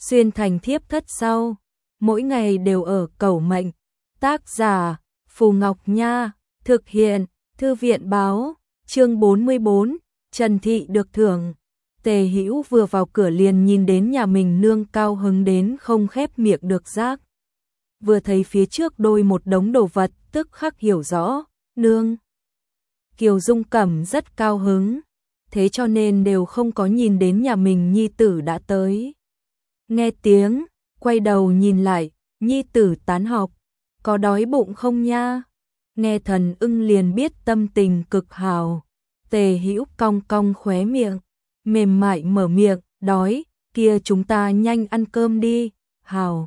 xuyên thành thiếp thất sau, mỗi ngày đều ở cầu mệnh. Tác giả Phù Ngọc Nha, thực hiện Thư viện báo, chương 44, Trần Thị được thưởng. Tề Hữu vừa vào cửa liền nhìn đến nhà mình nương cao hứng đến không khép miệng được giác. Vừa thấy phía trước đôi một đống đồ vật, tức khắc hiểu rõ, nương. Kiều Dung Cẩm rất cao hứng, thế cho nên đều không có nhìn đến nhà mình nhi tử đã tới. Nghe tiếng, quay đầu nhìn lại, nhi tử tán học, có đói bụng không nha? Nghe Thần Ưng liền biết tâm tình cực hào. Tề Hữu cong cong khóe miệng, mềm mại mở miệng, đói, kia chúng ta nhanh ăn cơm đi, hào.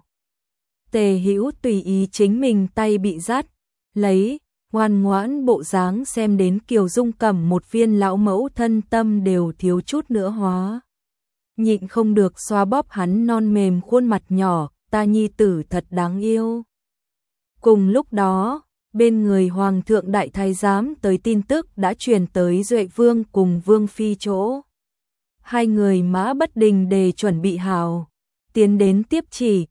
Tề Hữu tùy ý chính mình tay bị rát, lấy, ngoan ngoãn bộ dáng xem đến Kiều Dung Cẩm một viên lão mẫu thân tâm đều thiếu chút nữa hóa. Nhịn không được xoa bóp hắn non mềm khuôn mặt nhỏ, ta nhi tử thật đáng yêu. Cùng lúc đó, bên người Hoàng thượng Đại Thái Giám tới tin tức đã truyền tới Duệ Vương cùng Vương Phi chỗ. Hai người mã bất đình để chuẩn bị hào, tiến đến tiếp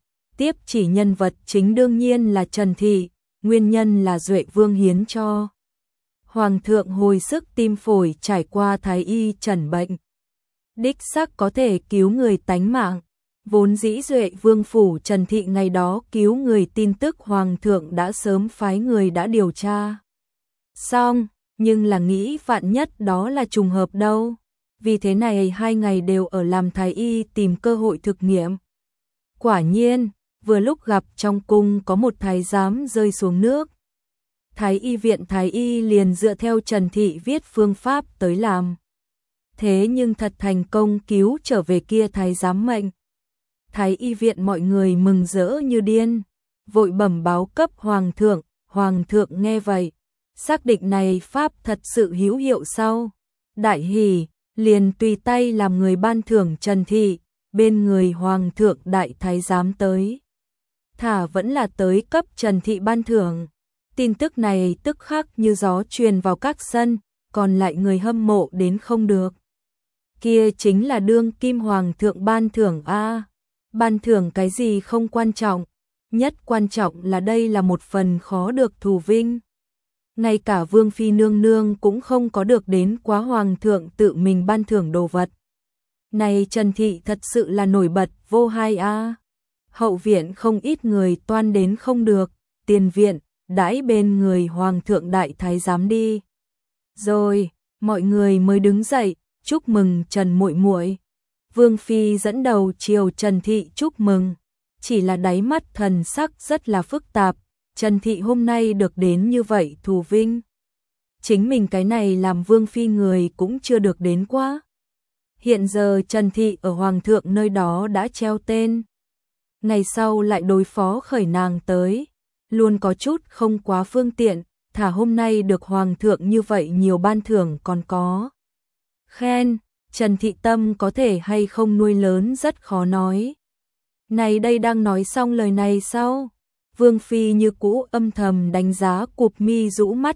chỉ nhân vật chính đương nhiên là Trần Thị, nguyên nhân là Duệ Vương hiến cho. Hoàng thượng hồi sức tim phổi trải qua thái y trần bệnh. Đích xác có thể cứu người tánh mạng. Vốn dĩ Duệ Vương phủ Trần Thị ngày đó cứu người tin tức Hoàng thượng đã sớm phái người đã điều tra. Xong, nhưng là nghĩ vạn nhất đó là trùng hợp đâu. Vì thế này 2 ngày đều ở làm thái y tìm cơ hội thực nghiệm. Quả nhiên, vừa lúc gặp trong cung có một thái giám rơi xuống nước. Thái y viện thái y liền dựa theo Trần Thị viết phương pháp tới làm. Thế nhưng thật thành công cứu trở về kia thái giám mệnh. Thái y viện mọi người mừng rỡ như điên, vội bẩm báo cấp Hoàng thượng nghe vậy, xác định này pháp thật sự hữu hiệu sau. Đại hỉ, liền tùy tay làm người ban thưởng Trần Thị, bên người Hoàng thượng Đại Thái Giám tới. Thả vẫn là tới cấp Trần Thị ban thưởng. Tin tức này tức khắc như gió truyền vào các sân, còn lại người hâm mộ đến không được. Kia chính là đương kim Hoàng thượng ban thưởng a. Ban thưởng cái gì không quan trọng, nhất quan trọng là đây là một phần khó được thù vinh. Ngay cả Vương Phi nương nương cũng không có được đến quá Hoàng thượng tự mình ban thưởng đồ vật. Này Trần Thị thật sự là nổi bật vô hai a. Hậu viện không ít người toan đến không được, tiền viện, đãi bên người Hoàng thượng Đại Thái Giám đi. Rồi, mọi người mới đứng dậy, chúc mừng Trần muội muội. Vương Phi dẫn đầu chiều Trần Thị chúc mừng, chỉ là đáy mắt thần sắc rất là phức tạp, Trần Thị hôm nay được đến như vậy thù vinh. Chính mình cái này làm Vương Phi người cũng chưa được đến quá. Hiện giờ Trần Thị ở Hoàng thượng nơi đó đã treo tên. Ngày sau lại đối phó khởi nàng tới, luôn có chút không quá phương tiện, thả hôm nay được Hoàng thượng như vậy nhiều ban thưởng còn có. Khen. Trần Thị tâm có thể hay không nuôi lớn rất khó nói. Này đây đang nói xong lời này sao? Vương Phi như cũ âm thầm đánh giá cụp mi rũ mắt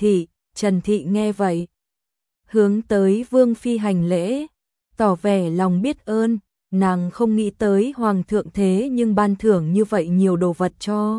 Trần Thị nghe vậy. Hướng tới Vương Phi hành lễ, tỏ vẻ lòng biết ơn, nàng không nghĩ tới Hoàng thượng thế nhưng ban thưởng như vậy nhiều đồ vật cho.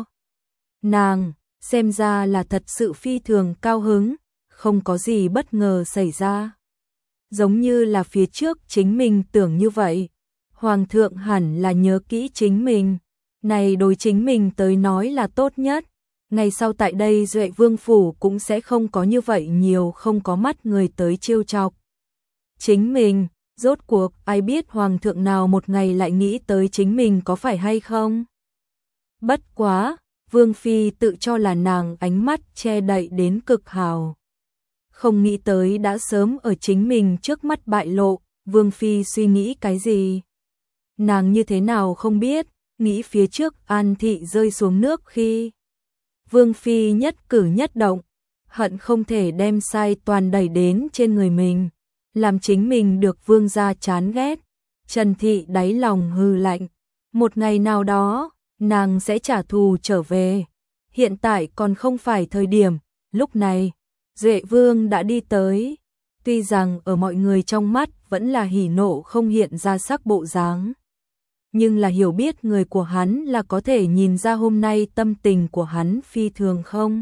Nàng, xem ra là thật sự phi thường cao hứng, không có gì bất ngờ xảy ra. Giống như là phía trước chính mình tưởng như vậy, Hoàng thượng hẳn là nhớ kỹ chính mình, này đối chính mình tới nói là tốt nhất, ngày sau tại đây Duệ Vương phủ cũng sẽ không có như vậy nhiều không có mắt người tới trêu chọc. Chính mình, rốt cuộc ai biết Hoàng thượng nào một ngày lại nghĩ tới chính mình có phải hay không? Bất quá, Vương Phi tự cho là nàng ánh mắt che đậy đến cực hào. Không nghĩ tới đã sớm ở chính mình trước mắt bại lộ, Vương Phi suy nghĩ cái gì. Nàng như thế nào không biết, nghĩ phía trước An Thị rơi xuống nước khi. Vương Phi nhất cử nhất động, hận không thể đem sai toàn đẩy đến trên người mình, làm chính mình được Vương gia chán ghét. Trần Thị đáy lòng hừ lạnh, một ngày nào đó, nàng sẽ trả thù trở về. Hiện tại còn không phải thời điểm, lúc này. Duệ Vương đã đi tới, tuy rằng ở mọi người trong mắt vẫn là hỉ nộ không hiện ra sắc bộ dáng. nhưng là hiểu biết người của hắn là có thể nhìn ra hôm nay tâm tình của hắn phi thường không.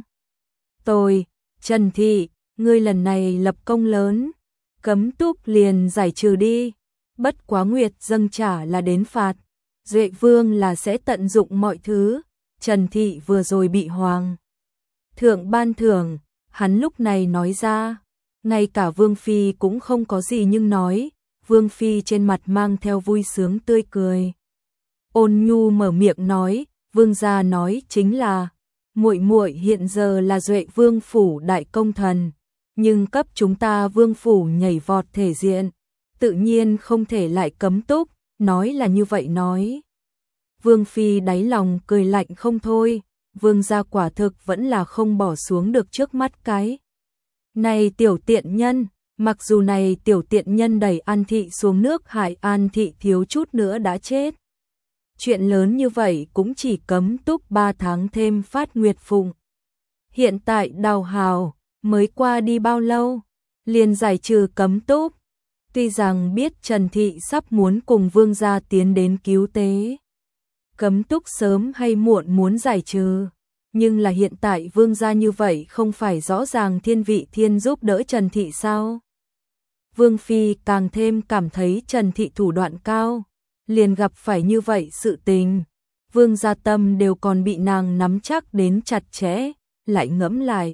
Trần Thị, ngươi lần này lập công lớn, cấm túc liền giải trừ đi, bất quá nguyệt dâng trả là đến phạt, Duệ Vương là sẽ tận dụng mọi thứ, Trần Thị vừa rồi bị hoàng thượng ban thưởng, hắn lúc này nói ra, ngay cả Vương Phi cũng không có gì nhưng nói, Vương Phi trên mặt mang theo vui sướng tươi cười. Ôn nhu mở miệng nói, Vương gia nói chính là, muội muội hiện giờ là Duệ Vương phủ đại công thần, nhưng cấp chúng ta Vương phủ nhảy vọt thể diện, tự nhiên không thể lại cấm túc, nói là như vậy nói. Vương Phi đáy lòng cười lạnh không thôi, Vương gia quả thực vẫn là không bỏ xuống được trước mắt cái. Này tiểu tiện nhân, mặc dù này tiểu tiện nhân đẩy An Thị xuống nước hại An Thị thiếu chút nữa đã chết. Chuyện lớn như vậy cũng chỉ cấm túc 3 tháng thêm phát nguyệt phụng. Hiện tại Đào Hào mới qua đi bao lâu, liền giải trừ cấm túc. Tuy rằng biết Trần Thị sắp muốn cùng Vương gia tiến đến cứu tế, cấm túc sớm hay muộn muốn giải trừ, nhưng là hiện tại Vương gia như vậy không phải rõ ràng thiên vị thiên giúp đỡ Trần Thị sao? Vương Phi càng thêm cảm thấy Trần Thị thủ đoạn cao, liền gặp phải như vậy sự tình, Vương gia tâm đều còn bị nàng nắm chắc đến chặt chẽ, lại ngẫm lại.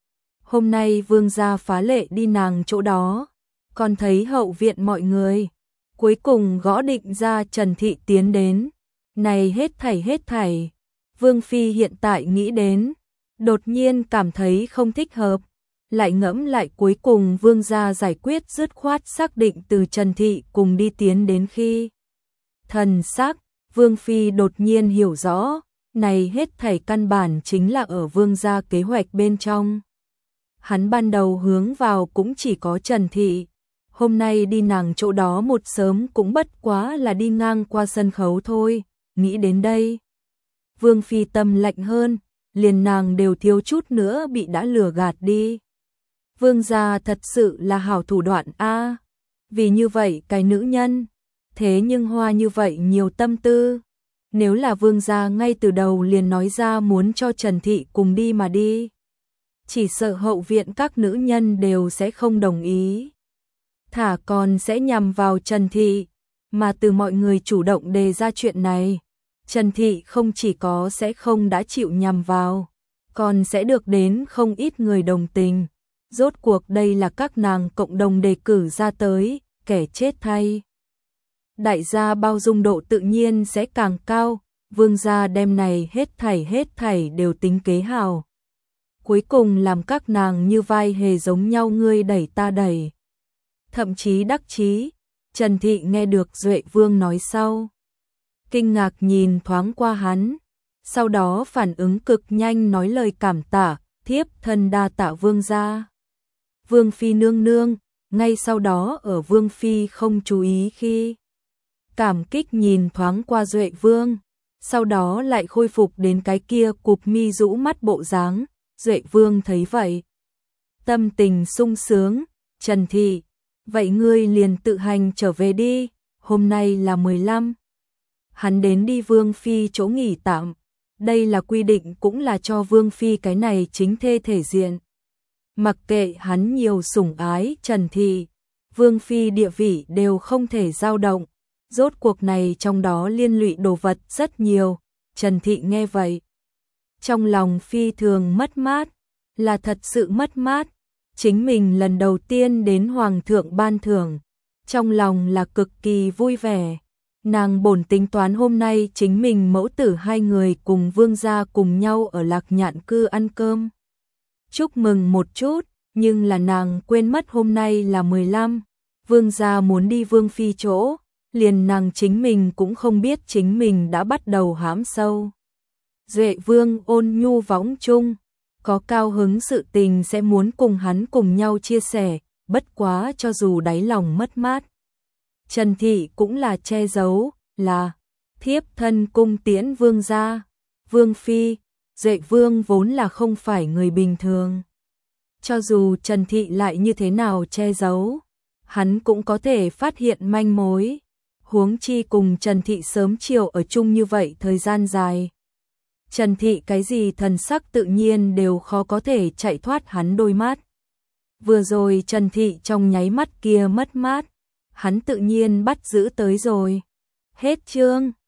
Hôm nay Vương gia phá lệ đi nàng chỗ đó, còn thấy hậu viện mọi người, cuối cùng gõ định ra Trần Thị tiến đến, này hết thảy, Vương Phi hiện tại nghĩ đến, đột nhiên cảm thấy không thích hợp, lại ngẫm lại cuối cùng Vương gia giải quyết dứt khoát xác định từ Trần Thị cùng đi tiến đến khi. Thần sắc, Vương Phi đột nhiên hiểu rõ, này hết thảy căn bản chính là ở Vương gia kế hoạch bên trong. Hắn ban đầu hướng vào cũng chỉ có Trần Thị, hôm nay đi nàng chỗ đó một sớm cũng bất quá là đi ngang qua sân khấu thôi, nghĩ đến đây. Vương Phi tâm lạnh hơn, liền nàng đều thiếu chút nữa bị đã lừa gạt đi. Vương gia thật sự là hảo thủ đoạn a, vì như vậy cái nữ nhân, thế nhưng hoa như vậy nhiều tâm tư. Nếu là Vương gia ngay từ đầu liền nói ra muốn cho Trần Thị cùng đi mà đi, chỉ sợ hậu viện các nữ nhân đều sẽ không đồng ý. Thả còn sẽ nhằm vào Trần Thị, mà từ mọi người chủ động đề ra chuyện này, Trần Thị không chỉ có sẽ không đã chịu nhằm vào, còn sẽ được đến không ít người đồng tình. Rốt cuộc đây là các nàng cộng đồng đề cử ra tới, kẻ chết thay. Đại gia bao dung độ tự nhiên sẽ càng cao, Vương gia đem này hết thảy đều tính kế hào. Cuối cùng làm các nàng như vai hề giống nhau ngươi đẩy ta đẩy. Thậm chí đắc chí, Trần Thị nghe được Duệ Vương nói sau. Kinh ngạc nhìn thoáng qua hắn, sau đó phản ứng cực nhanh nói lời cảm tạ, thiếp thân đa tạ Vương gia. Vương Phi nương nương, ngay sau đó ở Vương Phi không chú ý khi cảm kích nhìn thoáng qua Duệ Vương, sau đó lại khôi phục đến cái kia cụp mi rũ mắt bộ dáng. Duệ Vương thấy vậy, tâm tình sung sướng, Trần Thị, vậy ngươi liền tự hành trở về đi, hôm nay là 15. Hắn đến đi Vương Phi chỗ nghỉ tạm, đây là quy định cũng là cho Vương Phi cái này chính thê thể diện. Mặc kệ hắn nhiều sủng ái Trần Thị, Vương Phi địa vị đều không thể dao động, rốt cuộc này trong đó liên lụy đồ vật rất nhiều. Trần Thị nghe vậy, trong lòng phi thường mất mát, là thật sự mất mát, chính mình lần đầu tiên đến Hoàng thượng ban thưởng, trong lòng là cực kỳ vui vẻ. Nàng bổn tính toán hôm nay chính mình mẫu tử hai người cùng Vương gia cùng nhau ở Lạc Nhạn cư ăn cơm, chúc mừng một chút, nhưng là nàng quên mất hôm nay là 15, Vương gia muốn đi Vương Phi chỗ, liền nàng chính mình cũng không biết chính mình đã bắt đầu hãm sâu. Duệ Vương ôn nhu võng chung, có cao hứng sự tình sẽ muốn cùng hắn cùng nhau chia sẻ, bất quá cho dù đáy lòng mất mát. Trần Thị cũng là che giấu, là thiếp thân cung tiễn Vương gia. Vương Phi, Duệ Vương vốn là không phải người bình thường. Cho dù Trần Thị lại như thế nào che giấu, hắn cũng có thể phát hiện manh mối. huống chi cùng Trần Thị sớm chiều ở chung như vậy thời gian dài. Trần Thị cái gì thần sắc tự nhiên đều khó có thể chạy thoát hắn đôi mắt. Vừa rồi Trần Thị trong nháy mắt kia mất mát, hắn tự nhiên bắt giữ tới rồi. Hết chương.